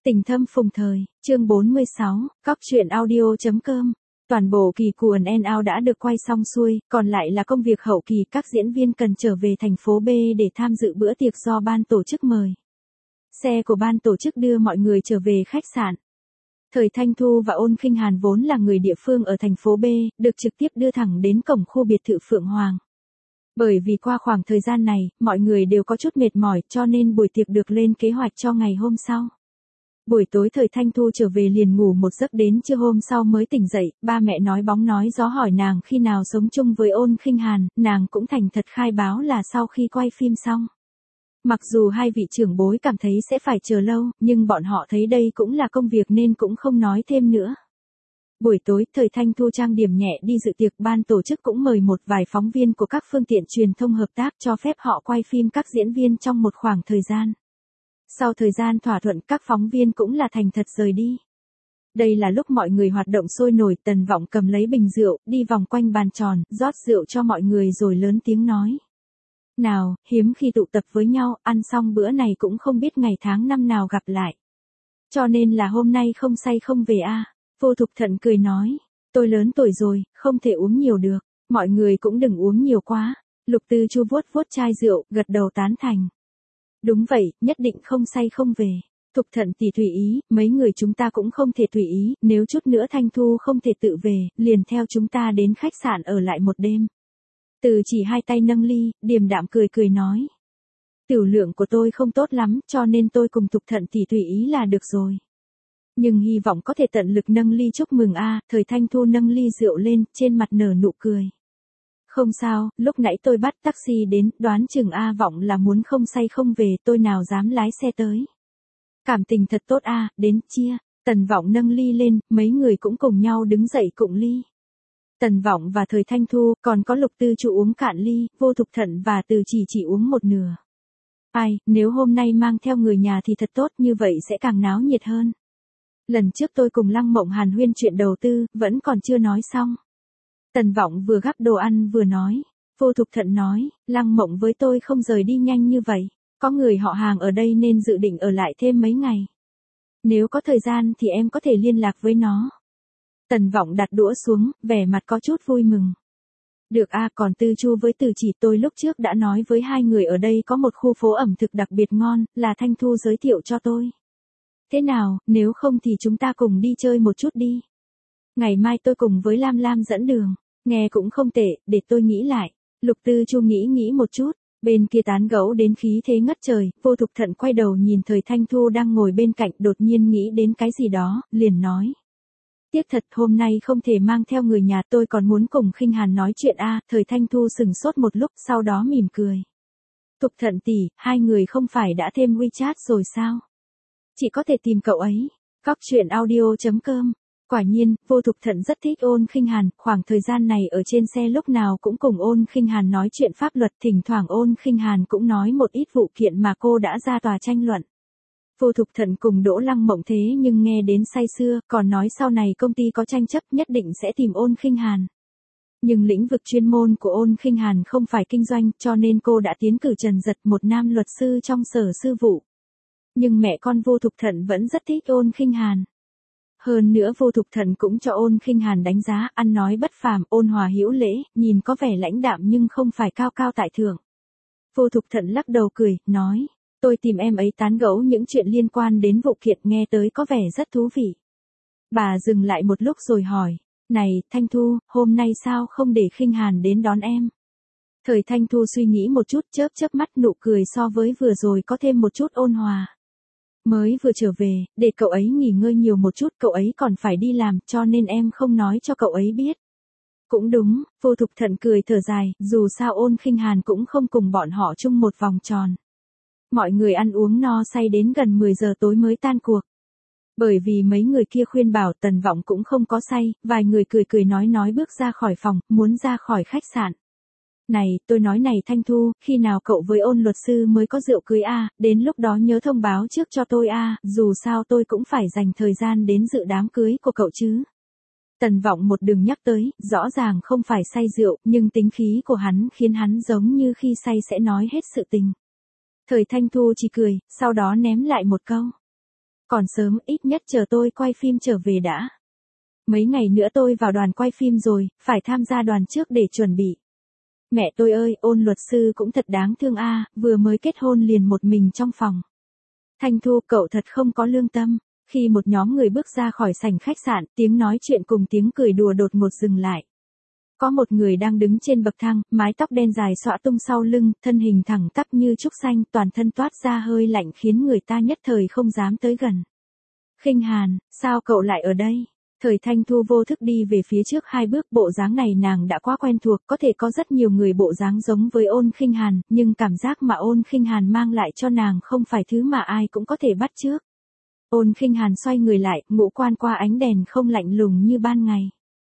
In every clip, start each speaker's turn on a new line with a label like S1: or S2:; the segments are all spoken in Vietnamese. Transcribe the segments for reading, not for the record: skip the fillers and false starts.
S1: Tình thâm phùng thời, chương 46, Cóc truyện audio.com. Toàn bộ kỳ cuồng N.O. đã được quay xong xuôi, còn lại là công việc hậu kỳ, các diễn viên cần trở về thành phố B để tham dự bữa tiệc do ban tổ chức mời. Xe của ban tổ chức đưa mọi người trở về khách sạn. Thời Thanh Thu và Ôn Khinh Hàn vốn là người địa phương ở thành phố B, được trực tiếp đưa thẳng đến cổng khu biệt thự Phượng Hoàng. Bởi vì qua khoảng thời gian này, mọi người đều có chút mệt mỏi cho nên buổi tiệc được lên kế hoạch cho ngày hôm sau. Buổi tối Thời Thanh Thu trở về liền ngủ một giấc đến trưa hôm sau mới tỉnh dậy, ba mẹ nói bóng nói gió hỏi nàng khi nào sống chung với Ôn Khinh Hàn, nàng cũng thành thật khai báo là sau khi quay phim xong. Mặc dù hai vị trưởng bối cảm thấy sẽ phải chờ lâu, nhưng bọn họ thấy đây cũng là công việc nên cũng không nói thêm nữa. Buổi tối, Thời Thanh Thu trang điểm nhẹ đi dự tiệc, ban tổ chức cũng mời một vài phóng viên của các phương tiện truyền thông hợp tác cho phép họ quay phim các diễn viên trong một khoảng thời gian. Sau thời gian thỏa thuận, các phóng viên cũng là thành thật rời đi. Đây là lúc mọi người hoạt động sôi nổi, Tần Vọng cầm lấy bình rượu, đi vòng quanh bàn tròn, rót rượu cho mọi người rồi lớn tiếng nói. Nào, hiếm khi tụ tập với nhau, ăn xong bữa này cũng không biết ngày tháng năm nào gặp lại. Cho nên là hôm nay không say không về a. Vô Thục Thận cười nói, tôi lớn tuổi rồi, không thể uống nhiều được, mọi người cũng đừng uống nhiều quá. Lục Tư Chu vuốt vuốt chai rượu, gật đầu tán thành. Đúng vậy, nhất định không say không về. Thục Thận tỷ tùy ý, mấy người chúng ta cũng không thể tùy ý, nếu chút nữa Thanh Thu không thể tự về, liền theo chúng ta đến khách sạn ở lại một đêm. Từ chỉ hai tay nâng ly, điềm đạm cười cười nói. Tiểu lượng của tôi không tốt lắm, cho nên tôi cùng Thục Thận tỷ tùy ý là được rồi. Nhưng hy vọng có thể tận lực nâng ly chúc mừng a. Thời Thanh Thu nâng ly rượu lên, trên mặt nở nụ cười. Không sao, lúc nãy tôi bắt taxi đến, đoán chừng A Vọng là muốn không say không về, tôi nào dám lái xe tới. Cảm tình thật tốt a, đến chia. Tần Vọng nâng ly lên, mấy người cũng cùng nhau đứng dậy cụng ly. Tần Vọng và Thời Thanh Thu, còn có Lục Tư Chu uống cạn ly, Vô Thục Thận và Từ chỉ uống một nửa. Ai, nếu hôm nay mang theo người nhà thì thật tốt, như vậy sẽ càng náo nhiệt hơn. Lần trước tôi cùng Lăng Mộng Hàn huyên chuyện đầu tư, vẫn còn chưa nói xong. Tần Vọng vừa gắp đồ ăn vừa nói. Vô Thục Thận nói, Lăng Mộng với tôi không rời đi nhanh như vậy. Có người họ hàng ở đây nên dự định ở lại thêm mấy ngày. Nếu có thời gian thì em có thể liên lạc với nó. Tần Vọng đặt đũa xuống, vẻ mặt có chút vui mừng. Được a, còn Tư Chu với Từ chỉ tôi lúc trước đã nói với hai người ở đây có một khu phố ẩm thực đặc biệt ngon, là Thanh Thu giới thiệu cho tôi. Thế nào, nếu không thì chúng ta cùng đi chơi một chút đi. Ngày mai tôi cùng với Lam Lam dẫn đường. Nghe cũng không tệ, để tôi nghĩ lại. Lục Tư Chu nghĩ một chút, bên kia tán gẫu đến khí thế ngất trời, Vô Thục Thận quay đầu nhìn Thời Thanh Thu đang ngồi bên cạnh, đột nhiên nghĩ đến cái gì đó, liền nói. Tiếc thật, hôm nay không thể mang theo người nhà, tôi còn muốn cùng Khinh Hàn nói chuyện a. Thời Thanh Thu sừng sốt một lúc, sau đó mỉm cười. Thục Thận tỷ, hai người không phải đã thêm WeChat rồi sao? Chị có thể tìm cậu ấy. Cóc truyện audio.com. Quả nhiên, Vô Thục Thận rất thích Ôn Khinh Hàn, khoảng thời gian này ở trên xe lúc nào cũng cùng Ôn Khinh Hàn nói chuyện pháp luật, thỉnh thoảng Ôn Khinh Hàn cũng nói một ít vụ kiện mà cô đã ra tòa tranh luận. Vô Thục Thận cùng Đỗ Lăng Mộng thế nhưng nghe đến say sưa, còn nói sau này công ty có tranh chấp nhất định sẽ tìm Ôn Khinh Hàn. Nhưng lĩnh vực chuyên môn của Ôn Khinh Hàn không phải kinh doanh, cho nên cô đã tiến cử Trần Giật, một nam luật sư trong sở sư vụ. Nhưng mẹ con Vô Thục Thận vẫn rất thích Ôn Khinh Hàn. Hơn nữa Vô Thục Thận cũng cho Ôn Khinh Hàn đánh giá, ăn nói bất phàm, ôn hòa hữu lễ, nhìn có vẻ lãnh đạm nhưng không phải cao cao tại thượng. Vô Thục Thận lắc đầu cười, nói, tôi tìm em ấy tán gẫu những chuyện liên quan đến vụ kiện, nghe tới có vẻ rất thú vị. Bà dừng lại một lúc rồi hỏi, này, Thanh Thu, hôm nay sao không để Khinh Hàn đến đón em? Thời Thanh Thu suy nghĩ một chút, chớp mắt, nụ cười so với vừa rồi có thêm một chút ôn hòa. Mới vừa trở về, để cậu ấy nghỉ ngơi nhiều một chút, cậu ấy còn phải đi làm, cho nên em không nói cho cậu ấy biết. Cũng đúng, Vô Thục Thận cười thở dài, dù sao Ôn Khinh Hàn cũng không cùng bọn họ chung một vòng tròn. Mọi người ăn uống no say đến gần 10 giờ tối mới tan cuộc. Bởi vì mấy người kia khuyên bảo, Tần Vọng cũng không có say, vài người cười nói bước ra khỏi phòng, muốn ra khỏi khách sạn. Này, tôi nói này Thanh Thu, khi nào cậu với Ôn luật sư mới có rượu cưới a, đến lúc đó nhớ thông báo trước cho tôi a, dù sao tôi cũng phải dành thời gian đến dự đám cưới của cậu chứ. Tần Vọng một đường nhắc tới, rõ ràng không phải say rượu, nhưng tính khí của hắn khiến hắn giống như khi say sẽ nói hết sự tình. Thời Thanh Thu chỉ cười, sau đó ném lại một câu. Còn sớm, ít nhất chờ tôi quay phim trở về đã. Mấy ngày nữa tôi vào đoàn quay phim rồi, phải tham gia đoàn trước để chuẩn bị. Mẹ tôi ơi, Ôn luật sư cũng thật đáng thương a, vừa mới kết hôn liền một mình trong phòng. Thanh Thu, cậu thật không có lương tâm. Khi một nhóm người bước ra khỏi sảnh khách sạn, tiếng nói chuyện cùng tiếng cười đùa đột ngột dừng lại. Có một người đang đứng trên bậc thang, mái tóc đen dài xõa tung sau lưng, thân hình thẳng tắp như trúc xanh, toàn thân toát ra hơi lạnh khiến người ta nhất thời không dám tới gần. Khinh Hàn, sao cậu lại ở đây? Thời Thanh Thu vô thức đi về phía trước 2 bước, bộ dáng này nàng đã quá quen thuộc, có thể có rất nhiều người bộ dáng giống với Ôn Khinh Hàn, nhưng cảm giác mà Ôn Khinh Hàn mang lại cho nàng không phải thứ mà ai cũng có thể bắt chước. Ôn Khinh Hàn xoay người lại, ngũ quan qua ánh đèn không lạnh lùng như ban ngày.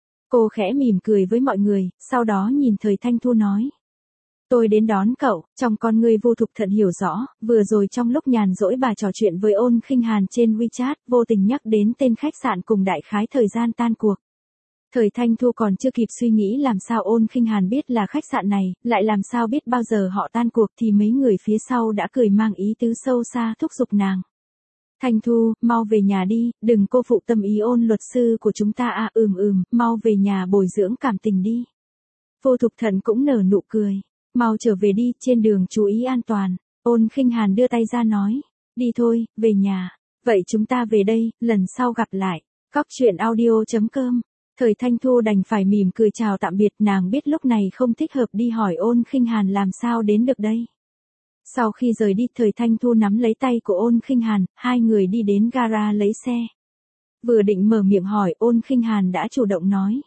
S1: Cô khẽ mỉm cười với mọi người, sau đó nhìn Thời Thanh Thu nói. Tôi đến đón cậu, trong con người Vu Thục Thận hiểu rõ, vừa rồi trong lúc nhàn rỗi bà trò chuyện với Ôn Khinh Hàn trên WeChat, vô tình nhắc đến tên khách sạn cùng đại khái thời gian tan cuộc. Thời Thanh Thu còn chưa kịp suy nghĩ làm sao Ôn Khinh Hàn biết là khách sạn này, lại làm sao biết bao giờ họ tan cuộc thì mấy người phía sau đã cười mang ý tứ sâu xa thúc giục nàng. Thanh Thu, mau về nhà đi, đừng cô phụ tâm ý Ôn luật sư của chúng ta à. Mau về nhà bồi dưỡng cảm tình đi. Vô Thục Thận cũng nở nụ cười. Mau trở về đi, trên đường chú ý an toàn. Ôn Khinh Hàn đưa tay ra nói. Đi thôi, về nhà. Vậy chúng ta về đây, lần sau gặp lại. Cóc truyện audio.com. Thời Thanh Thu đành phải mỉm cười chào tạm biệt, nàng biết lúc này không thích hợp đi hỏi Ôn Khinh Hàn làm sao đến được đây. Sau khi rời đi, Thời Thanh Thu nắm lấy tay của Ôn Khinh Hàn, hai người đi đến gara lấy xe. Vừa định mở miệng hỏi, Ôn Khinh Hàn đã chủ động nói.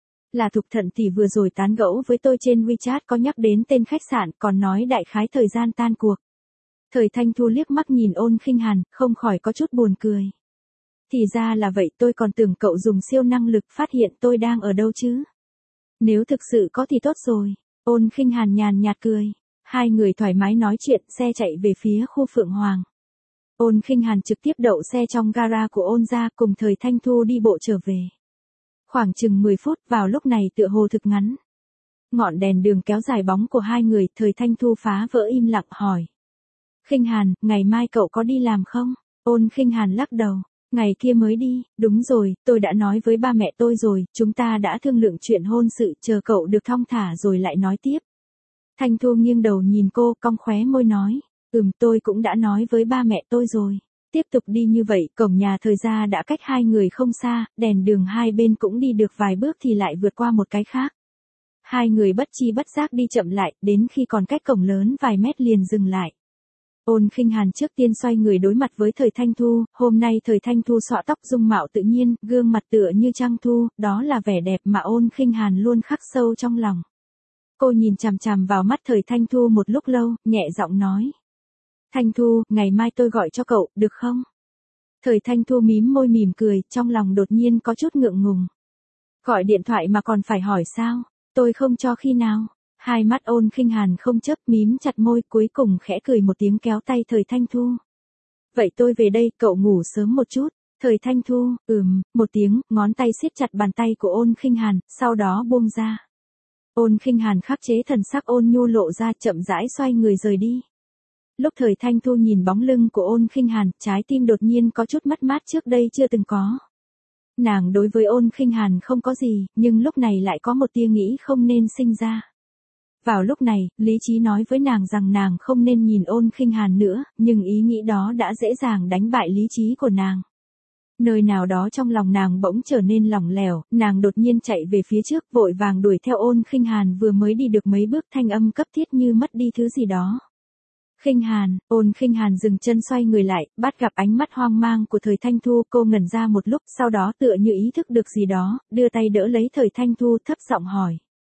S1: Là Thục Thận tỷ vừa rồi tán gẫu với tôi trên WeChat có nhắc đến tên khách sạn, còn nói đại khái thời gian tan cuộc. Thời Thanh Thu liếc mắt nhìn Ôn Khinh Hàn, không khỏi có chút buồn cười. Thì ra là vậy, tôi còn tưởng cậu dùng siêu năng lực phát hiện tôi đang ở đâu chứ. Nếu thực sự có thì tốt rồi. Ôn Khinh Hàn nhàn nhạt cười. Hai người thoải mái nói chuyện, xe chạy về phía khu Phượng Hoàng. Ôn Khinh Hàn trực tiếp đậu xe trong gara của Ôn gia, cùng Thời Thanh Thu đi bộ trở về. Khoảng chừng 10 phút, vào lúc này tựa hồ thực ngắn. Ngọn đèn đường kéo dài bóng của hai người, Thời Thanh Thu phá vỡ im lặng hỏi. Khinh Hàn, ngày mai cậu có đi làm không? Ôn Khinh Hàn lắc đầu. Ngày kia mới đi, đúng rồi, tôi đã nói với ba mẹ tôi rồi, chúng ta đã thương lượng chuyện hôn sự, chờ cậu được thong thả rồi lại nói tiếp. Thanh Thu nghiêng đầu nhìn cô, cong khóe môi nói. Tôi cũng đã nói với ba mẹ tôi rồi. Tiếp tục đi như vậy, cổng nhà Thời gia đã cách hai người không xa, đèn đường hai bên cũng đi được vài bước thì lại vượt qua một cái khác. Hai người bất chi bất giác đi chậm lại, đến khi còn cách cổng lớn vài mét liền dừng lại. Ôn Khinh Hàn trước tiên xoay người đối mặt với Thời Thanh Thu, hôm nay Thời Thanh Thu xõa tóc dung mạo tự nhiên, gương mặt tựa như trăng thu, đó là vẻ đẹp mà Ôn Khinh Hàn luôn khắc sâu trong lòng. Cô nhìn chằm chằm vào mắt Thời Thanh Thu một lúc lâu, nhẹ giọng nói. Thanh Thu, ngày mai tôi gọi cho cậu, được không? Thời Thanh Thu mím môi mỉm cười, trong lòng đột nhiên có chút ngượng ngùng. Gọi điện thoại mà còn phải hỏi sao? Tôi không cho khi nào? Hai mắt Ôn Khinh Hàn không chớp, mím chặt môi, cuối cùng khẽ cười một tiếng kéo tay Thời Thanh Thu. Vậy tôi về đây, cậu ngủ sớm một chút. Thời Thanh Thu, một tiếng, ngón tay siết chặt bàn tay của Ôn Khinh Hàn, sau đó buông ra. Ôn Khinh Hàn khắc chế thần sắc ôn nhu lộ ra, chậm rãi xoay người rời đi. Lúc Thời Thanh Thu nhìn bóng lưng của Ôn Khinh Hàn, trái tim đột nhiên có chút mất mát trước đây chưa từng có. Nàng đối với Ôn Khinh Hàn không có gì, nhưng lúc này lại có một tia nghĩ không nên sinh ra. Vào lúc này, lý trí nói với nàng rằng nàng không nên nhìn Ôn Khinh Hàn nữa, nhưng ý nghĩ đó đã dễ dàng đánh bại lý trí của nàng. Nơi nào đó trong lòng nàng bỗng trở nên lỏng lẻo, nàng đột nhiên chạy về phía trước, vội vàng đuổi theo Ôn Khinh Hàn, vừa mới đi được mấy bước thanh âm cấp thiết như mất đi thứ gì đó. Khinh Hàn, Ôn Khinh Hàn dừng chân xoay người lại, bắt gặp ánh mắt hoang mang của Thời Thanh Thu, cô ngẩn ra một lúc, sau đó tựa như ý thức được gì đó, đưa tay đỡ lấy Thời Thanh Thu, thấp giọng hỏi.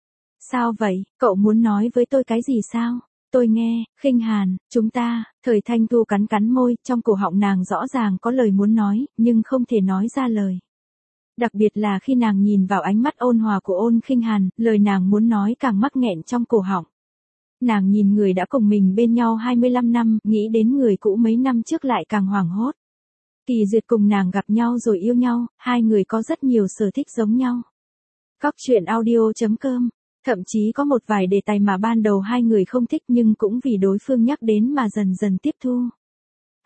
S1: Sao vậy, cậu muốn nói với tôi cái gì sao? Tôi nghe, Khinh Hàn, chúng ta, Thời Thanh Thu cắn cắn môi, trong cổ họng nàng rõ ràng có lời muốn nói, nhưng không thể nói ra lời. Đặc biệt là khi nàng nhìn vào ánh mắt ôn hòa của Ôn Khinh Hàn, lời nàng muốn nói càng mắc nghẹn trong cổ họng. Nàng nhìn người đã cùng mình bên nhau 25 năm, nghĩ đến người cũ mấy năm trước lại càng hoảng hốt. Kỳ Duyệt cùng nàng gặp nhau rồi yêu nhau, hai người có rất nhiều sở thích giống nhau. Cóc truyện audio.com. Thậm chí có một vài đề tài mà ban đầu hai người không thích nhưng cũng vì đối phương nhắc đến mà dần dần tiếp thu.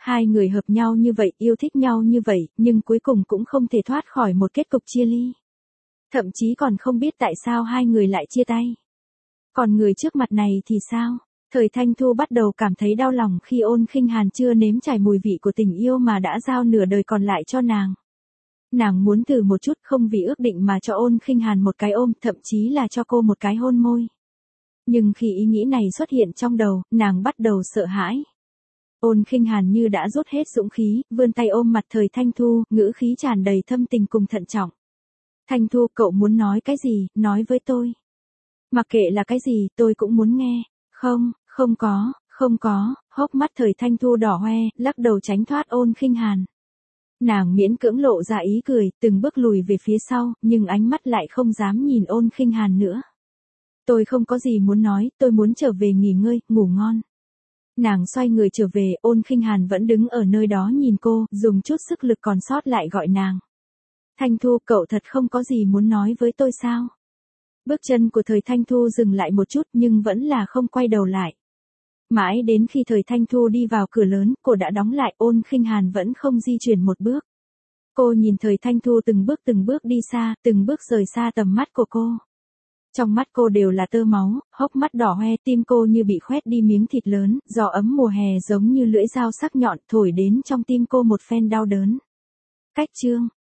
S1: Hai người hợp nhau như vậy, yêu thích nhau như vậy, nhưng cuối cùng cũng không thể thoát khỏi một kết cục chia ly. Thậm chí còn không biết tại sao hai người lại chia tay. Còn người trước mặt này thì sao? Thời Thanh Thu bắt đầu cảm thấy đau lòng khi Ôn Khinh Hàn chưa nếm trải mùi vị của tình yêu mà đã giao nửa đời còn lại cho nàng. Nàng muốn thử một chút, không vì ước định mà cho Ôn Khinh Hàn một cái ôm, thậm chí là cho cô một cái hôn môi. Nhưng khi ý nghĩ này xuất hiện trong đầu, nàng bắt đầu sợ hãi. Ôn Khinh Hàn như đã rút hết dũng khí, vươn tay ôm mặt Thời Thanh Thu, ngữ khí tràn đầy thâm tình cùng thận trọng. Thanh Thu, cậu muốn nói cái gì, nói với tôi. Mặc kệ là cái gì, tôi cũng muốn nghe. Không có, hốc mắt Thời Thanh Thu đỏ hoe, lắc đầu tránh thoát Ôn Khinh Hàn. Nàng miễn cưỡng lộ ra ý cười, từng bước lùi về phía sau, nhưng ánh mắt lại không dám nhìn Ôn Khinh Hàn nữa. Tôi không có gì muốn nói, tôi muốn trở về nghỉ ngơi, ngủ ngon. Nàng xoay người trở về, Ôn Khinh Hàn vẫn đứng ở nơi đó nhìn cô, dùng chút sức lực còn sót lại gọi nàng. Thanh Thu, cậu thật không có gì muốn nói với tôi sao? Bước chân của Thời Thanh Thu dừng lại một chút nhưng vẫn là không quay đầu lại. Mãi đến khi Thời Thanh Thu đi vào cửa lớn, cô đã đóng lại, Ôn Khinh Hàn vẫn không di chuyển một bước. Cô nhìn Thời Thanh Thu từng bước đi xa, từng bước rời xa tầm mắt của cô. Trong mắt cô đều là tơ máu, hốc mắt đỏ hoe, tim cô như bị khoét đi miếng thịt lớn, gió ấm mùa hè giống như lưỡi dao sắc nhọn thổi đến trong tim cô một phen đau đớn. Cách chương